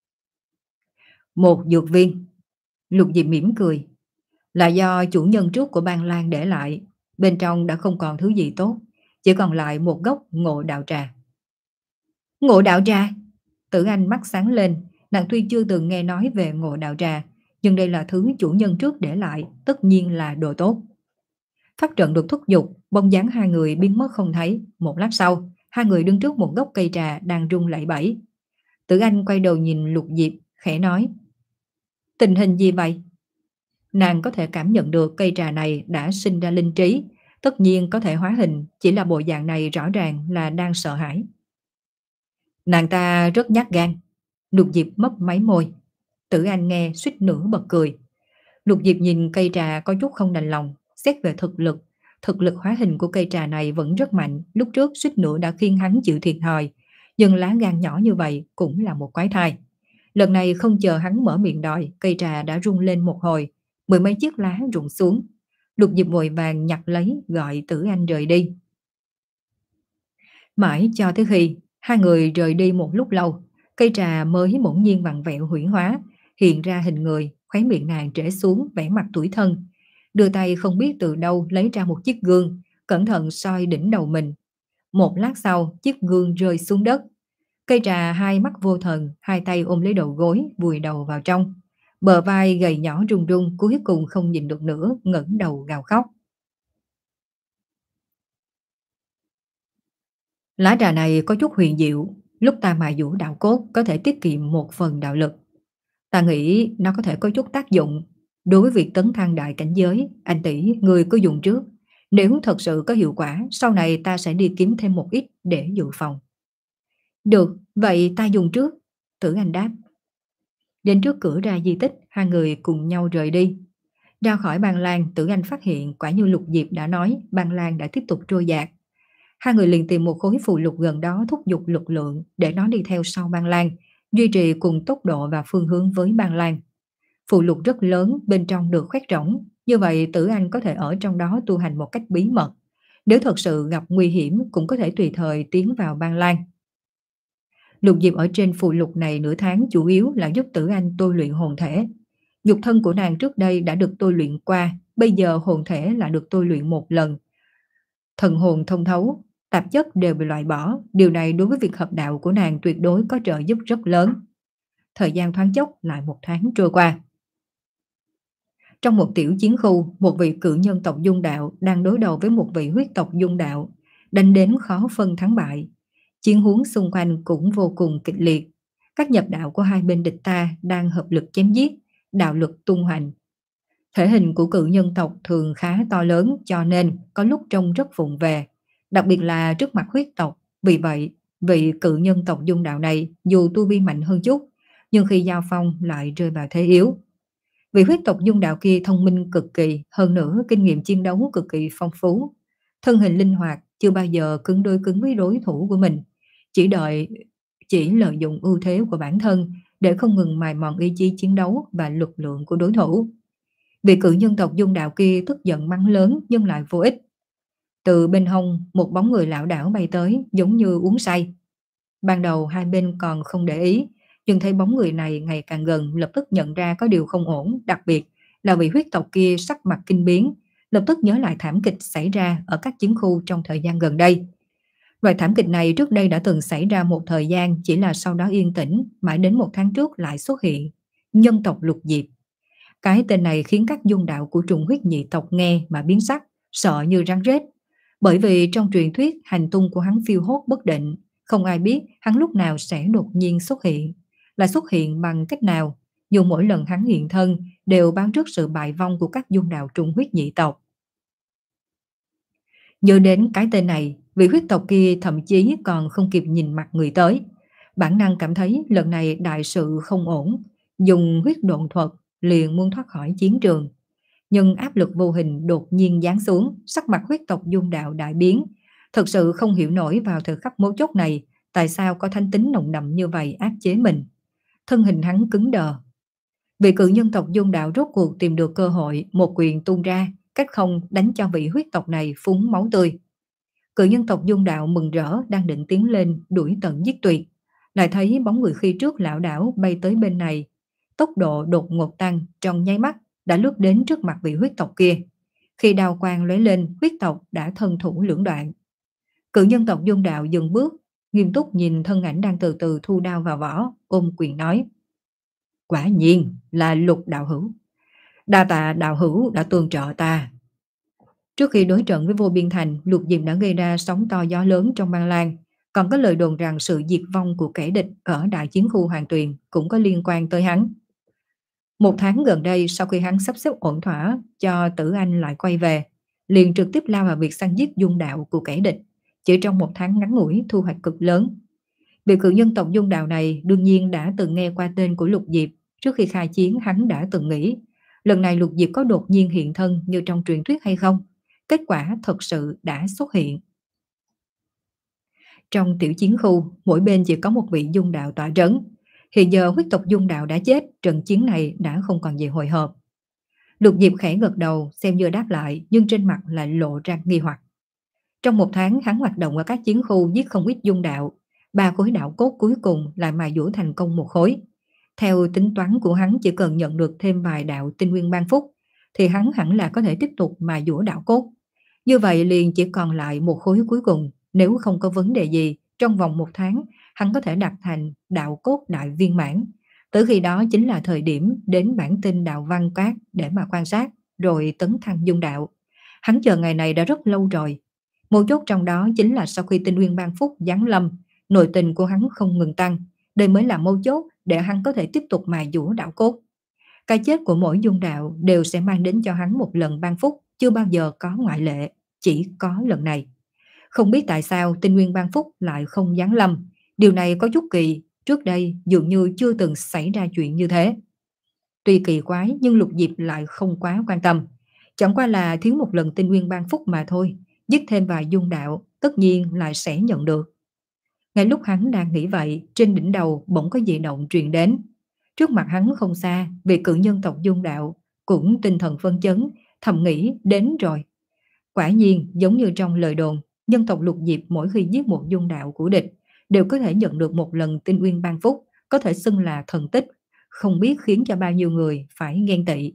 Một dược viên. Lục Diệp mỉm cười. Là do chủ nhân trước của Ban Lang để lại. Bên trong đã không còn thứ gì tốt, chỉ còn lại một gốc ngộ đạo trà. Ngộ đạo trà? Tử Anh mắt sáng lên. Nàng tuy chưa từng nghe nói về ngộ đạo trà, nhưng đây là thứ chủ nhân trước để lại, tất nhiên là đồ tốt. Pháp trận được thúc giục, bóng dáng hai người biến mất không thấy. Một lát sau, hai người đứng trước một gốc cây trà đang rung lẩy bẩy. Tử Anh quay đầu nhìn Lục Diệp, khẽ nói. Tình hình gì vậy? Nàng có thể cảm nhận được cây trà này đã sinh ra linh trí, tất nhiên có thể hóa hình, chỉ là bộ dạng này rõ ràng là đang sợ hãi. Nàng ta rất nhát gan. Lục Diệp mấp máy môi. Tử Anh nghe suýt nữa bật cười. Lục Diệp nhìn cây trà có chút không đành lòng. Xét về thực lực, thực lực hóa hình của cây trà này vẫn rất mạnh, lúc trước suýt nữa đã khiến hắn chịu thiệt thòi. Nhưng lá gan nhỏ như vậy cũng là một quái thai. Lần này không chờ hắn mở miệng đòi, cây trà đã rung lên một hồi, mười mấy chiếc lá rụng xuống. Lục Diệp vội vàng nhặt lấy, gọi Tử Anh rời đi. Mãi cho tới khi hai người rời đi một lúc lâu, cây trà mới bỗng nhiên vặn vẹo huyễn hóa, hiện ra hình người, khóe miệng nàng trễ xuống, vẻ mặt tủi thân. Đưa tay không biết từ đâu lấy ra một chiếc gương, cẩn thận soi đỉnh đầu mình. Một lát sau, chiếc gương rơi xuống đất. Cây trà hai mắt vô thần, hai tay ôm lấy đầu gối, vùi đầu vào trong. Bờ vai gầy nhỏ run run, cuối cùng không nhìn được nữa, ngẩng đầu gào khóc. Lá trà này có chút huyền diệu, lúc ta mài dũa đạo cốt có thể tiết kiệm một phần đạo lực. Ta nghĩ nó có thể có chút tác dụng. Đối với việc tấn thăng đại cảnh giới, anh tỷ, người cứ dùng trước. Nếu thật sự có hiệu quả, sau này ta sẽ đi kiếm thêm một ít để dự phòng. Được, vậy ta dùng trước. Tử Anh đáp. Đến trước cửa ra di tích, hai người cùng nhau rời đi. Ra khỏi Ban Lan, Tử Anh phát hiện quả như Lục Diệp đã nói, Ban Lan đã tiếp tục trôi dạt. Hai người liền tìm một khối phù lục gần đó thúc giục lực lượng để nó đi theo sau Ban Lan, duy trì cùng tốc độ và phương hướng với Ban Lan. Phù lục rất lớn, bên trong được khoét rỗng, như vậy Tử Anh có thể ở trong đó tu hành một cách bí mật. Nếu thật sự gặp nguy hiểm cũng có thể tùy thời tiến vào Ban Lan. Lục Diệp ở trên phù lục này nửa tháng chủ yếu là giúp Tử Anh tôi luyện hồn thể. Nhục thân của nàng trước đây đã được tôi luyện qua, bây giờ hồn thể lại được tôi luyện một lần. Thần hồn thông thấu, tạp chất đều bị loại bỏ, điều này đối với việc hợp đạo của nàng tuyệt đối có trợ giúp rất lớn. Thời gian thoáng chốc lại một tháng trôi qua. Trong một tiểu chiến khu, một vị cự nhân tộc Dung Đạo đang đối đầu với một vị huyết tộc Dung Đạo, đánh đến khó phân thắng bại. Chiến huống xung quanh cũng vô cùng kịch liệt. Các nhập đạo của hai bên địch ta đang hợp lực chém giết, đạo lực tung hoành. Thể hình của cự nhân tộc thường khá to lớn cho nên có lúc trông rất vụng về, đặc biệt là trước mặt huyết tộc. Vì vậy, vị cự nhân tộc Dung Đạo này dù tu vi mạnh hơn chút, nhưng khi giao phong lại rơi vào thế yếu. Vị huyết tộc Dung Đạo kia thông minh cực kỳ, hơn nữa kinh nghiệm chiến đấu cực kỳ phong phú. Thân hình linh hoạt, chưa bao giờ cứng đôi cứng với đối thủ của mình. Chỉ đợi chỉ lợi dụng ưu thế của bản thân để không ngừng mài mòn ý chí chiến đấu và lực lượng của đối thủ. Vị cự nhân tộc Dung Đạo kia tức giận mắng lớn nhưng lại vô ích. Từ bên hông, một bóng người lảo đảo bay tới giống như uống say. Ban đầu hai bên còn không để ý, nhưng thấy bóng người này ngày càng gần, lập tức nhận ra có điều không ổn, đặc biệt là vị huyết tộc kia sắc mặt kinh biến, lập tức nhớ lại thảm kịch xảy ra ở các chiến khu trong thời gian gần đây. Loại thảm kịch này trước đây đã từng xảy ra một thời gian, chỉ là sau đó yên tĩnh, mãi đến một tháng trước lại xuất hiện. Nhân tộc Lục Diệp. Cái tên này khiến các dung đạo của trùng huyết nhị tộc nghe mà biến sắc, sợ như rắn rết. Bởi vì trong truyền thuyết hành tung của hắn phiêu hốt bất định, không ai biết hắn lúc nào sẽ đột nhiên xuất hiện. Là xuất hiện bằng cách nào, dù mỗi lần hắn hiện thân đều báo trước sự bại vong của các dung đạo trùng huyết nhị tộc. Nhớ đến cái tên này, vị huyết tộc kia thậm chí còn không kịp nhìn mặt người tới. Bản năng cảm thấy lần này đại sự không ổn, dùng huyết độn thuật liền muốn thoát khỏi chiến trường. Nhưng áp lực vô hình đột nhiên giáng xuống, sắc mặt huyết tộc Dung Đạo đại biến. Thật sự không hiểu nổi vào thời khắc mấu chốt này, tại sao có thánh tính nồng đậm như vậy áp chế mình. Thân hình hắn cứng đờ. Vị cự nhân tộc Dung Đạo rốt cuộc tìm được cơ hội, một quyền tung ra, cách không đánh cho vị huyết tộc này phúng máu tươi. Cự nhân tộc Dung Đạo mừng rỡ đang định tiến lên đuổi tận giết tuyệt, lại thấy bóng người khi trước lão đảo bay tới bên này, tốc độ đột ngột tăng, trong nháy mắt đã lướt đến trước mặt vị huyết tộc kia. Khi đao quang lóe lên, huyết tộc đã thân thủ lưỡng đoạn. Cự nhân tộc Dung Đạo dừng bước, nghiêm túc nhìn thân ảnh đang từ từ thu đao vào vỏ, ôm quyền nói: quả nhiên là Lục đạo hữu, đa tạ đạo hữu đã tương trợ ta. Trước khi đối trận với Vô Biên Thành, Lục Diệp đã gây ra sóng to gió lớn trong Ban Lan, còn có lời đồn rằng sự diệt vong của kẻ địch ở đại chiến khu Hoàng Tuyền cũng có liên quan tới hắn. Một tháng gần đây, sau khi hắn sắp xếp ổn thỏa cho Tử Anh lại quay về, liền trực tiếp lao vào việc săn giết Dung Đạo của kẻ địch, chỉ trong một tháng ngắn ngủi thu hoạch cực lớn. Vị cự nhân tộc Dung Đạo này đương nhiên đã từng nghe qua tên của Lục Diệp, trước khi khai chiến hắn đã từng nghĩ, lần này Lục Diệp có đột nhiên hiện thân như trong truyền thuyết hay không? Kết quả thật sự đã xuất hiện. Trong tiểu chiến khu, mỗi bên chỉ có một vị Dung Đạo tọa trấn. Hiện giờ huyết tộc Dung Đạo đã chết, trận chiến này đã không còn gì hồi hộp. Lục Diệp khẽ gật đầu, xem như đáp lại, nhưng trên mặt lại lộ ra nghi hoặc. Trong một tháng hắn hoạt động ở các chiến khu giết không ít Dung Đạo, ba khối đạo cốt cuối cùng lại mài dũa thành công một khối. Theo tính toán của hắn, chỉ cần nhận được thêm vài đạo tinh nguyên ban phúc, thì hắn hẳn là có thể tiếp tục mài dũa đạo cốt. Như vậy liền chỉ còn lại một khối cuối cùng, Nếu không có vấn đề gì, trong vòng một tháng, hắn có thể đạt thành đạo cốt đại viên mãn. Tới khi đó chính là thời điểm đến bản tinh đạo văn cát để mà quan sát, rồi tấn thăng dung đạo. Hắn chờ ngày này đã rất lâu rồi. Một chốt trong đó chính là sau khi tinh nguyên ban phúc giáng lâm, nội tình của hắn không ngừng tăng. Đây mới là mấu chốt để hắn có thể tiếp tục mài dũa đạo cốt. Cái chết của mỗi dung đạo đều sẽ mang đến cho hắn một lần ban phúc, chưa bao giờ có ngoại lệ, chỉ có lần này. Không biết tại sao tinh nguyên ban phúc lại không giáng lâm. Điều này có chút kỳ, trước đây dường như chưa từng xảy ra chuyện như thế. Tuy kỳ quái nhưng Lục Diệp lại không quá quan tâm. Chẳng qua là thiếu một lần tinh nguyên ban phúc mà thôi. Dứt thêm vài dung đạo, tất nhiên lại sẽ nhận được. Ngay lúc hắn đang nghĩ vậy, trên đỉnh đầu bỗng có dị động truyền đến. Trước mặt hắn không xa, vị cự nhân tộc dung đạo cũng tinh thần phân chấn, thầm nghĩ đến rồi. Quả nhiên, giống như trong lời đồn, nhân tộc Lục Diệp mỗi khi giết một dung đạo của địch, đều có thể nhận được một lần tinh nguyên ban phúc, có thể xưng là thần tích, không biết khiến cho bao nhiêu người phải ghen tị.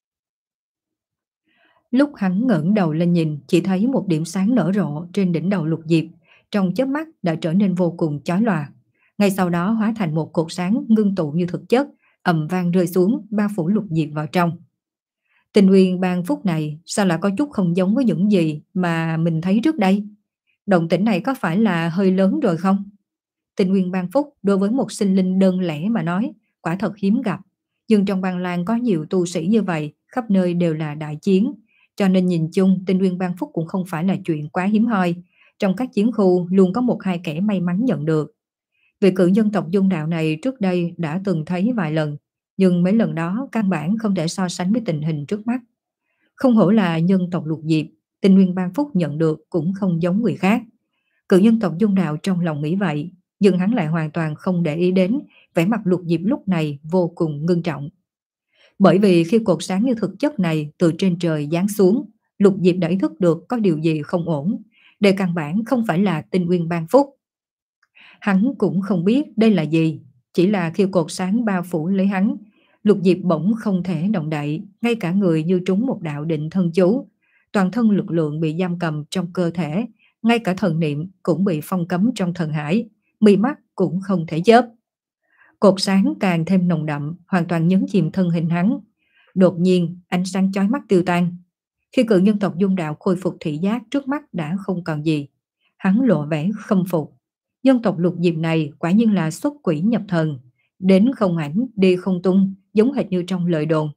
Lúc hắn ngẩng đầu lên nhìn, chỉ thấy một điểm sáng nở rộ trên đỉnh đầu Lục Diệp, trong chớp mắt đã trở nên vô cùng chói lòa. Ngay sau đó hóa thành một cột sáng ngưng tụ như thực chất, ầm vang rơi xuống, bao phủ Lục Diệp vào trong. Tinh nguyên ban phúc này sao lại có chút không giống với những gì mà mình thấy trước đây? Động tĩnh này có phải là hơi lớn rồi không? Tinh nguyên ban phúc đối với một sinh linh đơn lẻ mà nói, quả thật hiếm gặp. Nhưng trong Băng Lan có nhiều tu sĩ như vậy, khắp nơi đều là đại chiến. Cho nên nhìn chung tinh nguyên ban phúc cũng không phải là chuyện quá hiếm hoi. Trong các chiến khu luôn có một hai kẻ may mắn nhận được. Vị cự nhân tộc dung đạo này trước đây đã từng thấy vài lần, nhưng mấy lần đó căn bản không thể so sánh với tình hình trước mắt. Không hổ là nhân tộc Lục Diệp, tinh nguyên ban phúc nhận được cũng không giống người khác. Cự nhân tộc dung đạo trong lòng nghĩ vậy, nhưng hắn lại hoàn toàn không để ý đến, vẻ mặt Lục Diệp lúc này vô cùng ngưng trọng. Bởi vì khi cột sáng như thực chất này từ trên trời giáng xuống, Lục Diệp đã ý thức được có điều gì không ổn. Đây căn bản không phải là tinh nguyên ban phúc. Hắn cũng không biết đây là gì, chỉ là khi cột sáng bao phủ lấy hắn, Lục Diệp bỗng không thể động đậy, ngay cả người như trúng một đạo định thân chú. Toàn thân lực lượng bị giam cầm trong cơ thể, ngay cả thần niệm cũng bị phong cấm trong thần hải, mi mắt cũng không thể chớp. Cột sáng càng thêm nồng đậm, hoàn toàn nhấn chìm thân hình hắn. Đột nhiên, ánh sáng chói mắt tiêu tan. Khi cự nhân tộc dung đạo khôi phục thị giác, trước mắt đã không còn gì. Hắn lộ vẻ khâm phục. Nhân tộc Lục Diệp này quả nhiên là xuất quỷ nhập thần, đến không ảnh, đi không tung, giống hệt như trong lời đồn.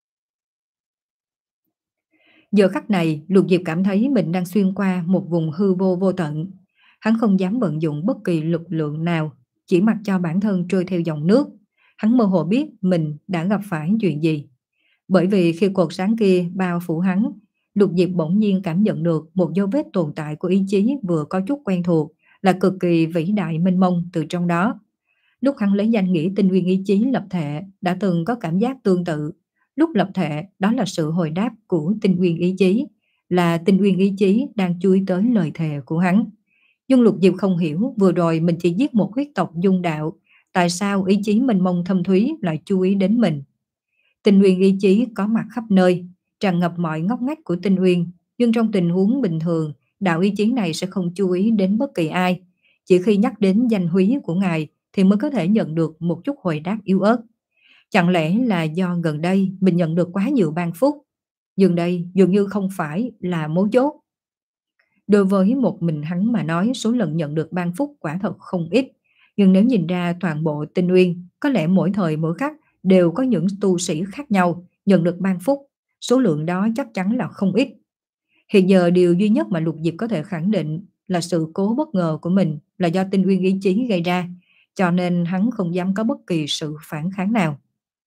Giờ khắc này, Lục Diệp cảm thấy mình đang xuyên qua một vùng hư vô vô tận. Hắn không dám vận dụng bất kỳ lực lượng nào, chỉ mặc cho bản thân trôi theo dòng nước. Hắn mơ hồ biết mình đã gặp phải chuyện gì. Bởi vì khi cột sáng kia bao phủ hắn, Lục Diệp bỗng nhiên cảm nhận được một dấu vết tồn tại của ý chí vừa có chút quen thuộc, là cực kỳ vĩ đại mênh mông từ trong đó. Lúc hắn lấy danh nghĩa tinh nguyên ý chí lập thể, đã từng có cảm giác tương tự. Lúc lập thể, đó là sự hồi đáp của tinh nguyên ý chí, là tinh nguyên ý chí đang chú ý tới lời thề của hắn. Nhưng Lục Diệp không hiểu, vừa rồi mình chỉ giết một huyết tộc dung đạo, tại sao ý chí mênh mông thâm thúy lại chú ý đến mình? Tinh nguyên ý chí có mặt khắp nơi, tràn ngập mọi ngóc ngách của tinh nguyên, nhưng trong tình huống bình thường, đạo ý chí này sẽ không chú ý đến bất kỳ ai. Chỉ khi nhắc đến danh húy của ngài thì mới có thể nhận được một chút hồi đáp yếu ớt. Chẳng lẽ là do gần đây mình nhận được quá nhiều ban phúc? Nhưng đây dường như không phải là mấu chốt. Đối với một mình hắn mà nói, số lần nhận được ban phúc quả thật không ít. Nhưng nếu nhìn ra toàn bộ tinh nguyên, có lẽ mỗi thời mỗi khắc đều có những tu sĩ khác nhau nhận được ban phúc. Số lượng đó chắc chắn là không ít. Hiện giờ điều duy nhất mà Lục Diệp có thể khẳng định là sự cố bất ngờ của mình là do tinh nguyên ý chí gây ra, cho nên hắn không dám có bất kỳ sự phản kháng nào.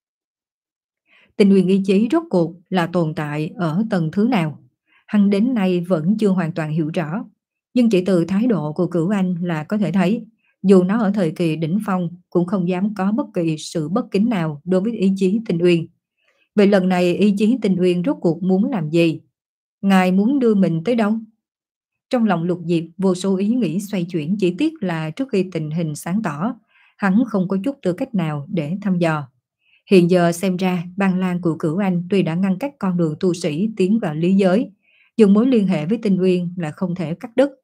Tinh nguyên ý chí rốt cuộc là tồn tại ở tầng thứ nào? Hắn đến nay vẫn chưa hoàn toàn hiểu rõ, nhưng chỉ từ thái độ của Cửu Anh là có thể thấy, dù nó ở thời kỳ đỉnh phong cũng không dám có bất kỳ sự bất kính nào đối với ý chí tinh uyên. Vậy lần này ý chí tinh uyên rốt cuộc muốn làm gì? Ngài muốn đưa mình tới đâu? Trong lòng Lục Diệp vô số ý nghĩ xoay chuyển, chỉ tiếc là trước khi tình hình sáng tỏ, hắn không có chút tư cách nào để thăm dò. Hiện giờ xem ra Băng Lan của Cửu Anh tuy đã ngăn cách con đường tu sĩ tiến vào lý giới, nhưng mối liên hệ với tinh uyên là không thể cắt đứt.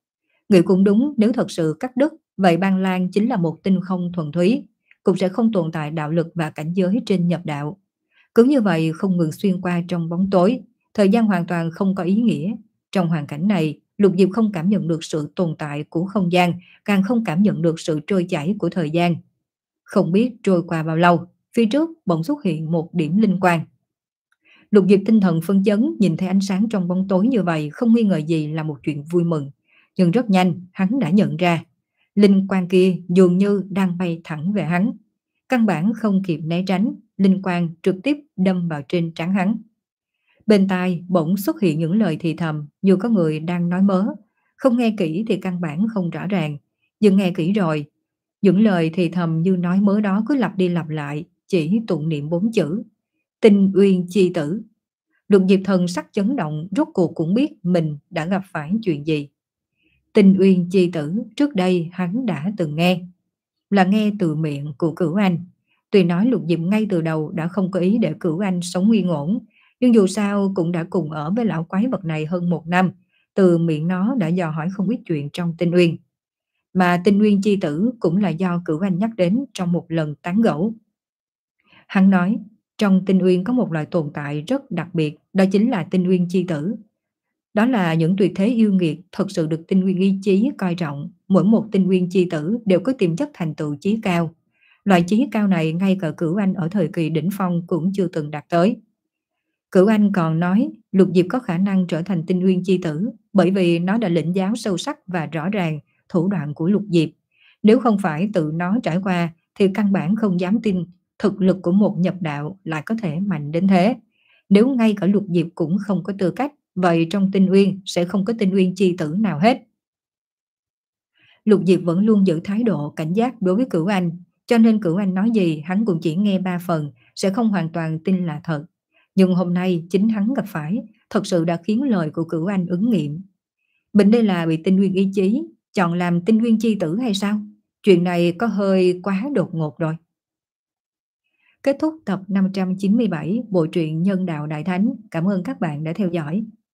Nghĩ cũng đúng, nếu thật sự cắt đứt, vậy Ban Lan chính là một tinh không thuần túy, cũng sẽ không tồn tại đạo lực và cảnh giới trên nhập đạo. Cứ như vậy không ngừng xuyên qua trong bóng tối, thời gian hoàn toàn không có ý nghĩa. Trong hoàn cảnh này, Lục Diệp không cảm nhận được sự tồn tại của không gian, càng không cảm nhận được sự trôi chảy của thời gian. Không biết trôi qua bao lâu, phía trước bỗng xuất hiện một điểm linh quang. Lục Diệp tinh thần phân chấn, nhìn thấy ánh sáng trong bóng tối như vậy không nghi ngờ gì là một chuyện vui mừng. Nhưng rất nhanh, hắn đã nhận ra, linh quang kia dường như đang bay thẳng về hắn. Căn bản không kịp né tránh, linh quang trực tiếp đâm vào trên trán hắn. Bên tai bỗng xuất hiện những lời thì thầm như có người đang nói mớ. Không nghe kỹ thì căn bản không rõ ràng, nhưng nghe kỹ rồi. Những lời thì thầm như nói mớ đó cứ lặp đi lặp lại, chỉ tụng niệm bốn chữ. Tinh Uyên chi tử. Lục Diệp thần sắc chấn động, rốt cuộc cũng biết mình đã gặp phải chuyện gì. Tinh Uyên chi tử trước đây hắn đã từng nghe, là nghe từ miệng của Cửu Anh. Tuy nói Lục Diệp ngay từ đầu đã không có ý để Cửu Anh sống yên ổn, nhưng dù sao cũng đã cùng ở với lão quái vật này hơn một năm, từ miệng nó đã dò hỏi không ít chuyện trong Tinh Uyên. Mà Tinh Uyên chi tử cũng là do Cửu Anh nhắc đến trong một lần tán gẫu. Hắn nói, trong Tinh Uyên có một loại tồn tại rất đặc biệt, đó chính là Tinh Uyên chi tử. Đó là những tuyệt thế yêu nghiệt thật sự được Tinh Uyên ý chí coi trọng, mỗi một Tinh Uyên chi tử đều có tiềm chất thành tựu chí cao. Loại chí cao này ngay cả Cửu Anh ở thời kỳ đỉnh phong cũng chưa từng đạt tới. Cửu Anh còn nói Lục Diệp có khả năng trở thành Tinh Uyên chi tử bởi vì nó đã lĩnh giáo sâu sắc và rõ ràng thủ đoạn của Lục Diệp. Nếu không phải tự nó trải qua thì căn bản không dám tin thực lực của một nhập đạo lại có thể mạnh đến thế. Nếu ngay cả Lục Diệp cũng không có tư cách, vậy trong Tinh Uyên sẽ không có Tinh Uyên chi tử nào hết. Lục Diệp vẫn luôn giữ thái độ cảnh giác đối với Cửu Anh, cho nên Cửu Anh nói gì hắn cũng chỉ nghe ba phần, sẽ không hoàn toàn tin là thật. Nhưng hôm nay chính hắn gặp phải, thật sự đã khiến lời của Cửu Anh ứng nghiệm. Mình đây là bị Tinh Uyên ý chí chọn làm Tinh Uyên chi tử hay sao? Chuyện này có hơi quá đột ngột rồi. Kết thúc tập năm trăm chín mươi bảy bộ truyện Nhân đạo Đại Thánh. Cảm ơn các bạn đã theo dõi.